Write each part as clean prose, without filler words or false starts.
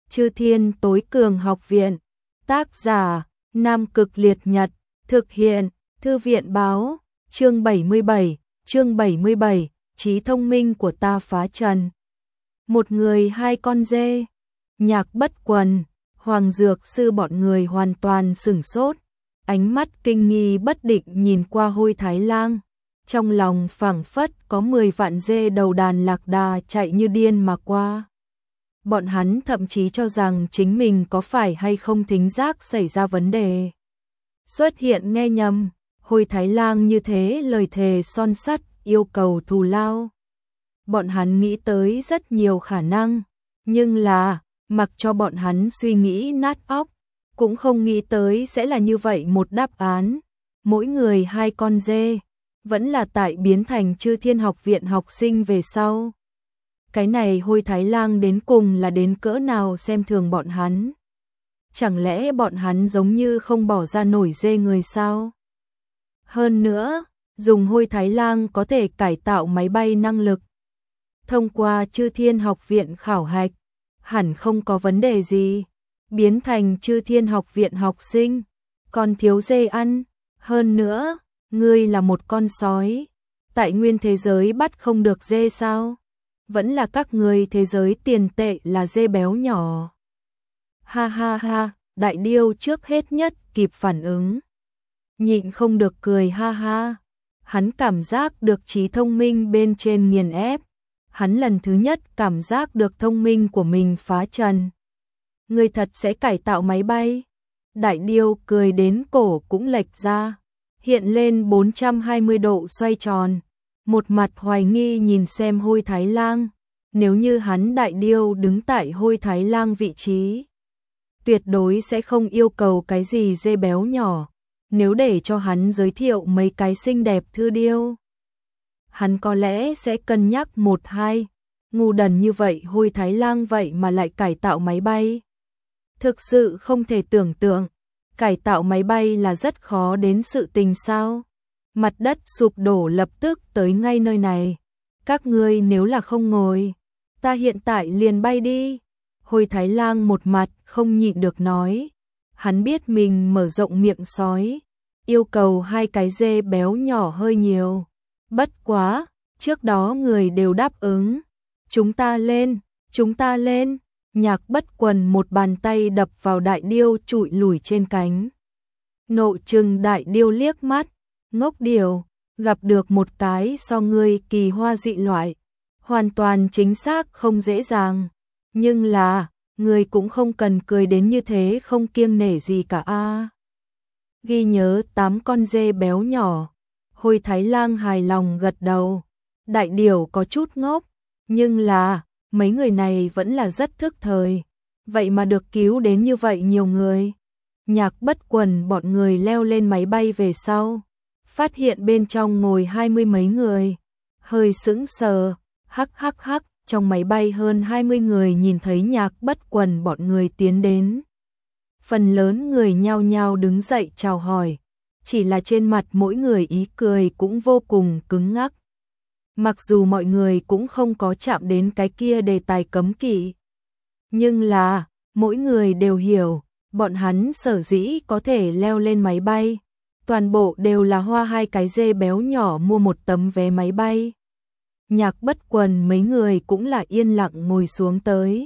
Chư Thiên Tối Cường Học Viện. Tác giả: Nam Cực Liệt Nhật. Thực hiện: Thư viện báo. Chương 77, trí thông minh của ta phá trần. Một người hai con dê. Nhạc Bất Quần, Hoàng Dược Sư bọn người hoàn toàn sửng sốt, ánh mắt kinh nghi bất định nhìn qua Hôi Thái Lang, trong lòng phảng phất có 10 vạn dê đầu đàn lạc đà chạy như điên mà qua. Bọn hắn thậm chí cho rằng chính mình có phải hay không thính giác xảy ra vấn đề. Xuất hiện nghe nhầm, Hôi Thái Lang như thế lời thề son sắt yêu cầu thù lao. Bọn hắn nghĩ tới rất nhiều khả năng, nhưng là mặc cho bọn hắn suy nghĩ nát óc, cũng không nghĩ tới sẽ là như vậy một đáp án. Mỗi người hai con dê, vẫn là tại biến thành Chư Thiên Học Viện học sinh về sau. Cái này Hôi Thái Lang đến cùng là đến cỡ nào xem thường bọn hắn. Chẳng lẽ bọn hắn giống như không bỏ ra nổi dê người sao? Hơn nữa, dùng Hôi Thái Lang có thể cải tạo máy bay năng lực. Thông qua Chư Thiên Học Viện khảo hạch, hẳn không có vấn đề gì. Biến thành Chư Thiên Học Viện học sinh, còn thiếu dê ăn. Hơn nữa, ngươi là một con sói. Tại nguyên thế giới bắt không được dê sao? Vẫn là các ngươi thế giới tiền tệ là dê béo nhỏ. Ha ha ha, Đại Điêu trước hết nhất kịp phản ứng. Nhịn không được cười ha ha. Hắn cảm giác được trí thông minh bên trên nghiền ép. Hắn lần thứ nhất cảm giác được thông minh của mình phá trần. Ngươi thật sẽ cải tạo máy bay. Đại Điêu cười đến cổ cũng lệch ra, hiện lên 420 độ xoay tròn, một mặt hoài nghi nhìn xem Hôi Thái Lang. Nếu như hắn Đại Điêu đứng tại Hôi Thái Lang vị trí, tuyệt đối sẽ không yêu cầu cái gì dê béo nhỏ. Nếu để cho hắn giới thiệu mấy cái xinh đẹp thư điêu, hắn có lẽ sẽ cân nhắc một hai. Ngu đần như vậy Hôi Thái Lang vậy mà lại cải tạo máy bay. Thực sự không thể tưởng tượng, cải tạo máy bay là rất khó đến sự tình sao? Mặt đất sụp đổ lập tức tới ngay nơi này. Các ngươi nếu là không ngồi, ta hiện tại liền bay đi. Hôi Thái Lang một mặt không nhịn được nói. Hắn biết mình mở rộng miệng sói, yêu cầu hai cái dê béo nhỏ hơi nhiều. Bất quá, trước đó người đều đáp ứng. Chúng ta lên, chúng ta lên. Nhạc Bất Quần một bàn tay đập vào Đại Điêu trụi lủi trên cánh. Nộ trừng Đại Điêu liếc mắt, ngốc điểu, gặp được một cái so ngươi kỳ hoa dị loại, hoàn toàn chính xác không dễ dàng. Nhưng là, ngươi cũng không cần cười đến như thế không kiêng nể gì cả a. Ghi nhớ 8 con dê béo nhỏ. Hôi Thái Lang hài lòng gật đầu. Đại Điểu có chút ngốc, nhưng là mấy người này vẫn là rất thức thời, vậy mà được cứu đến như vậy nhiều người. Nhạc Bất Quần bọn người leo lên máy bay về sau, phát hiện bên trong ngồi 20 mấy người, hơi sững sờ. Hắc hắc hắc, trong máy bay hơn 20 người nhìn thấy Nhạc Bất Quần bọn người tiến đến, phần lớn người nhao nhao đứng dậy chào hỏi, chỉ là trên mặt mỗi người ý cười cũng vô cùng cứng ngắc. Mặc dù mọi người cũng không có chạm đến cái kia đề tài cấm kỵ, nhưng là mỗi người đều hiểu, bọn hắn sở dĩ có thể leo lên máy bay, toàn bộ đều là hoa hai cái dê béo nhỏ mua một tấm vé máy bay. Nhạc Bất Quần mấy người cũng là yên lặng ngồi xuống tới.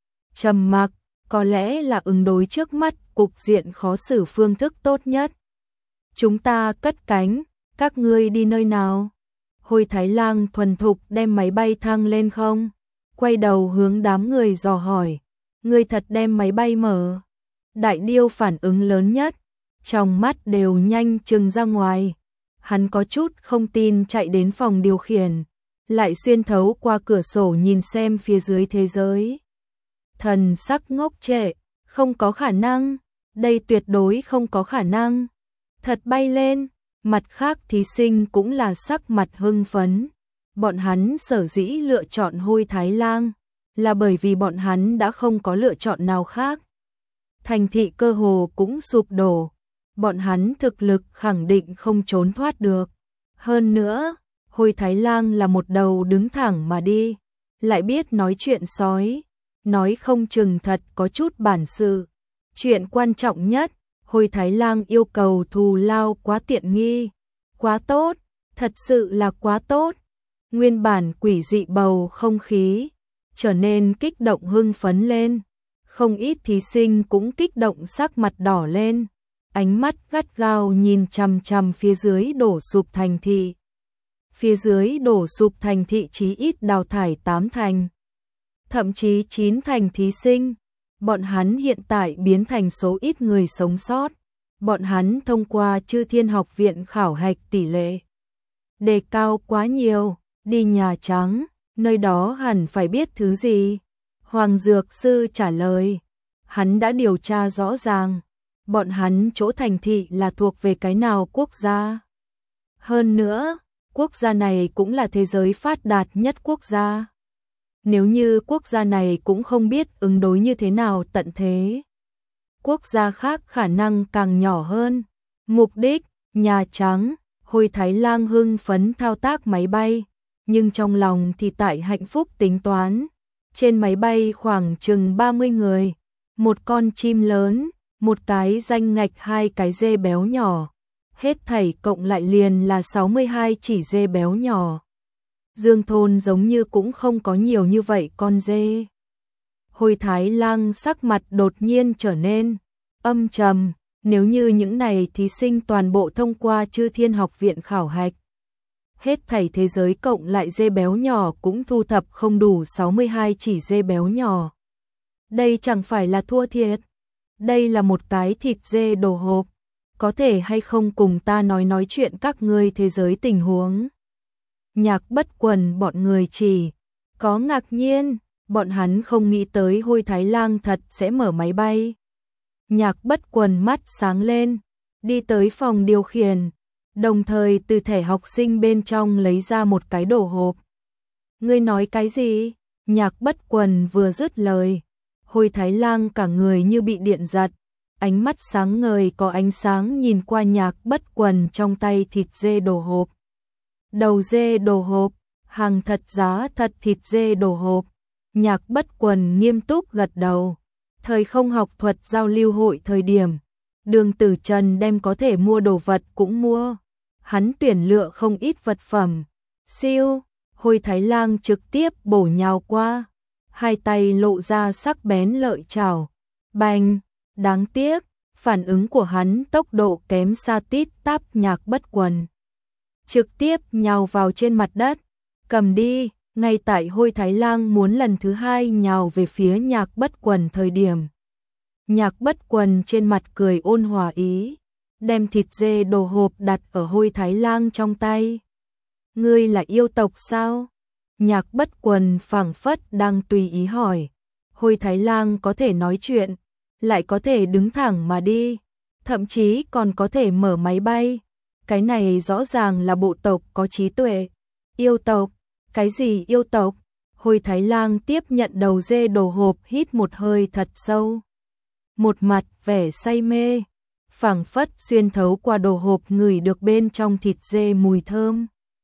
Trầm mặc, có lẽ là ứng đối trước mắt cục diện khó xử phương thức tốt nhất. Chúng ta cất cánh, các ngươi đi nơi nào? Hôi Thái Lang thuần thục đem máy bay thăng lên không, quay đầu hướng đám người dò hỏi. Ngươi thật đem máy bay mở? Đại Điêu phản ứng lớn nhất, trong mắt đều nhanh trừng ra ngoài. Hắn có chút không tin chạy đến phòng điều khiển, lại xuyên thấu qua cửa sổ nhìn xem phía dưới thế giới. Thần sắc ngốc trệ, không có khả năng, đây tuyệt đối không có khả năng. Thật bay lên. Mặt khác thí sinh cũng là sắc mặt hưng phấn. Bọn hắn sở dĩ lựa chọn Hôi Thái Lang là bởi vì bọn hắn đã không có lựa chọn nào khác. Thành thị cơ hồ cũng sụp đổ, bọn hắn thực lực khẳng định không trốn thoát được. Hơn nữa, Hôi Thái Lang là một đầu đứng thẳng mà đi, lại biết nói chuyện sói. nói không chừng thật có chút bản sự. Chuyện quan trọng nhất, Hồi Thái Lang yêu cầu thù lao quá tiện nghi, quá tốt, thật sự là quá tốt. Nguyên bản quỷ dị bầu không khí trở nên kích động hưng phấn lên, không ít thí sinh cũng kích động sắc mặt đỏ lên, ánh mắt gắt gao nhìn chằm chằm phía dưới đổ sụp thành thị. Phía dưới đổ sụp thành thị chí ít đào thải 8 thành, thậm chí 9 thành thí sinh. Bọn hắn hiện tại biến thành số ít người sống sót. Bọn hắn thông qua Chư Thiên Học Viện khảo hạch tỷ lệ đề cao quá nhiều, đi Nhà Trắng, nơi đó hẳn phải biết thứ gì. Hoàng Dược Sư trả lời, hắn đã điều tra rõ ràng, bọn hắn chỗ thành thị là thuộc về cái nào quốc gia. Hơn nữa, quốc gia này cũng là thế giới phát đạt nhất quốc gia. Nếu như quốc gia này cũng không biết ứng đối như thế nào tận thế, quốc gia khác khả năng càng nhỏ hơn. Mục đích, Nhà Trắng. Hồi Thái Lang hưng phấn thao tác máy bay, nhưng trong lòng thì tại hạnh phúc tính toán. Trên máy bay khoảng chừng 30 người, một con chim lớn, một cái danh ngạch, 2 cái dê béo nhỏ. Hết thảy cộng lại liền là 62 chỉ dê béo nhỏ. Dương thôn giống như cũng không có nhiều như vậy con dê. Hồi Thái Lang sắc mặt đột nhiên trở nên âm trầm, nếu như những này thí sinh toàn bộ thông qua Chư Thiên Học Viện khảo hạch, hết thảy thế giới cộng lại dê béo nhỏ cũng thu thập không đủ 62 chỉ dê béo nhỏ. Đây chẳng phải là thua thiệt. Đây là một cái thịt dê đồ hộp. Có thể hay không cùng ta nói chuyện các ngươi thế giới tình huống. Nhạc Bất Quần bọn người chỉ có ngạc nhiên, bọn hắn không nghĩ tới Hồi Thái Lang thật sẽ mở máy bay. Nhạc Bất Quần mắt sáng lên, đi tới phòng điều khiển, đồng thời từ thẻ học sinh bên trong lấy ra một cái đồ hộp. Ngươi nói cái gì? Nhạc Bất Quần vừa dứt lời, Hồi Thái Lang cả người như bị điện giật, ánh mắt sáng ngời có ánh sáng nhìn qua Nhạc Bất Quần trong tay thịt dê đồ hộp. Đầu dê đồ hộp, hàng thật giá thật thịt dê đồ hộp. Nhạc Bất Quần nghiêm túc gật đầu. Thời không học thuật giao lưu hội thời điểm, Đường Tử Trần đem có thể mua đồ vật cũng mua. Hắn tuyển lựa không ít vật phẩm. Siêu, Hồi Thái Lang trực tiếp bổ nhào qua, hai tay lộ ra sắc bén lợi chảo. Bành, đáng tiếc, phản ứng của hắn tốc độ kém xa tít tắp. Nhạc Bất Quần trực tiếp nhào vào trên mặt đất, cầm đi. Ngay tại Hồi Thái Lang muốn lần thứ hai nhào về phía Nhạc Bất Quần thời điểm, Nhạc Bất Quần trên mặt cười ôn hòa ý, đem thịt dê đồ hộp đặt ở Hồi Thái Lang trong tay. Ngươi là yêu tộc sao? Nhạc Bất Quần phảng phất đang tùy ý hỏi. Hồi Thái Lang có thể nói chuyện, lại có thể đứng thẳng mà đi, thậm chí còn có thể mở máy bay. Cái này rõ ràng là bộ tộc có trí tuệ. Yêu tộc? Cái gì yêu tộc? Hồi Thái Lang tiếp nhận đầu dê đồ hộp, hít một hơi thật sâu. Một mặt vẻ say mê, phảng phất xuyên thấu qua đồ hộp ngửi được bên trong thịt dê mùi thơm.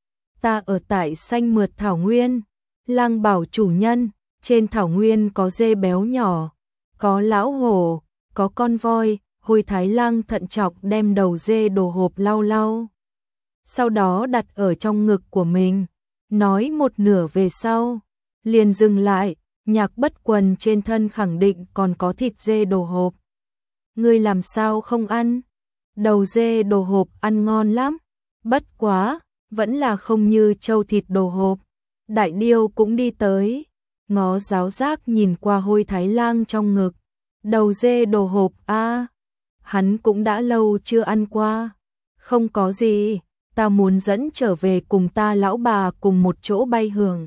Ta ở tại xanh mượt thảo nguyên. Lang bảo chủ nhân, trên thảo nguyên có dê béo nhỏ, có lão hổ, có con voi. Hồi Thái Lang thận trọng đem đầu dê đồ hộp lau lau, sau đó đặt ở trong ngực của mình. Nói một nửa về sau, liền dừng lại. Nhạc Bất Quần trên thân khẳng định còn có thịt dê đồ hộp. Ngươi làm sao không ăn? Đầu dê đồ hộp ăn ngon lắm, bất quá, vẫn là không như trâu thịt đồ hộp. Đại Điêu cũng đi tới, ngó giáo giác nhìn qua Hồi Thái Lang trong ngực. Đầu dê đồ hộp a, hắn cũng đã lâu chưa ăn qua. Không có gì, ta muốn dẫn trở về cùng ta lão bà cùng một chỗ bay hưởng.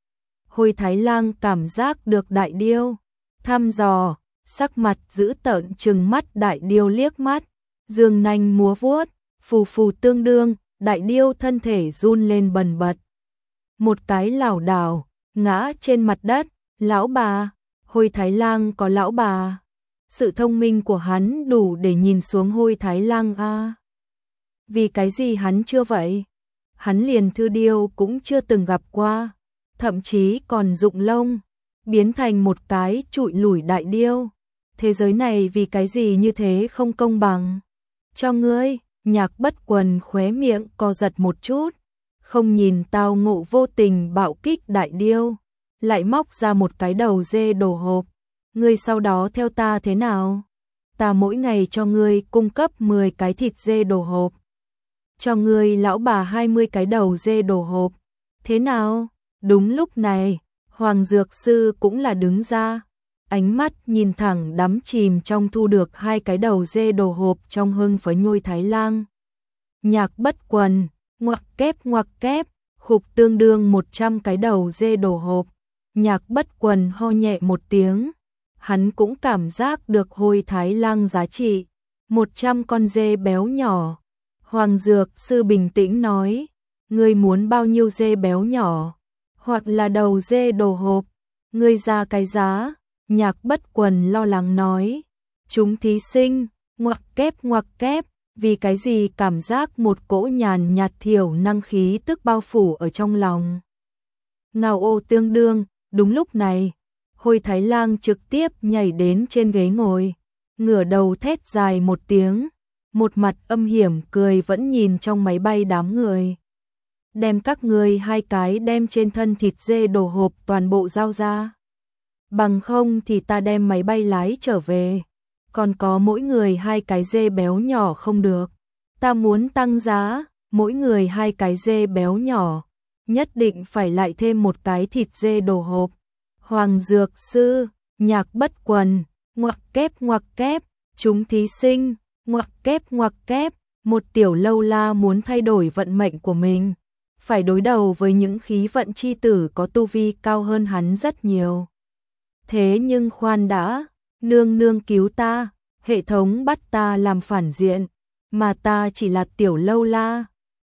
Hồi Thái Lang cảm giác được Đại Điêu thăm dò, sắc mặt dữ tợn trừng mắt Đại Điêu liếc mắt, dương nanh múa vuốt, phù phù tương đương. Đại Điêu thân thể run lên bần bật, một cái lảo đảo ngã trên mặt đất. Lão bà? Hồi Thái Lang có lão bà? Sự thông minh của hắn đủ để nhìn xuống Hồi Thái Lang a. Vì cái gì hắn chưa vậy? Hắn liền Thư Điêu cũng chưa từng gặp qua, thậm chí còn rụng lông. biến thành một cái trụi lủi đại điêu. Thế giới này vì cái gì như thế không công bằng? Cho ngươi, Nhạc Bất Quần khóe miệng co giật một chút, không nhìn tao ngộ vô tình bạo kích đại điêu, lại móc ra một cái đầu dê đồ hộp. Ngươi sau đó theo ta thế nào? Ta mỗi ngày cho ngươi cung cấp 10 cái thịt dê đồ hộp. Cho ngươi lão bà 20 cái đầu dê đồ hộp. Thế nào? Đúng lúc này, Hoàng Dược Sư cũng là đứng ra. Ánh mắt nhìn thẳng đắm chìm trong thu được 2 cái đầu dê đồ hộp trong hưng phấn Nhôi Thái Lang. Nhạc Bất Quần, ngoặc kép, khục tương đương 100 cái đầu dê đồ hộp. Nhạc Bất Quần ho nhẹ một tiếng, hắn cũng cảm giác được Hôi Thái Lang giá trị, 100 con dê béo nhỏ. Hoàng Dược Sư bình tĩnh nói, ngươi muốn bao nhiêu dê béo nhỏ, hoặc là đầu dê đồ hộp, ngươi ra cái giá. Nhạc Bất Quần lo lắng nói, chúng thí sinh, ngoặc kép, vì cái gì cảm giác một cỗ nhàn nhạt thiểu năng khí tức bao phủ ở trong lòng. Ngao ô tương đương, đúng lúc này, Hôi Thái Lang trực tiếp nhảy đến trên ghế ngồi, ngửa đầu thét dài một tiếng, một mặt âm hiểm cười vẫn nhìn trong máy bay đám người. Đem các ngươi 2 cái đem trên thân thịt dê đồ hộp toàn bộ giao ra. Bằng không thì ta đem máy bay lái trở về. Còn có mỗi người 2 cái dê béo nhỏ không được. Ta muốn tăng giá, mỗi người 2 cái dê béo nhỏ. Nhất định phải lại thêm một cái thịt dê đồ hộp. Hoàng Dược Sư, Nhạc Bất Quần, ngoặc kép, chúng thí sinh, ngoặc kép, một tiểu lâu la muốn thay đổi vận mệnh của mình. Phải đối đầu với những khí vận chi tử có tu vi cao hơn hắn rất nhiều. Thế nhưng khoan đã, nương nương cứu ta, hệ thống bắt ta làm phản diện, mà ta chỉ là tiểu lâu la,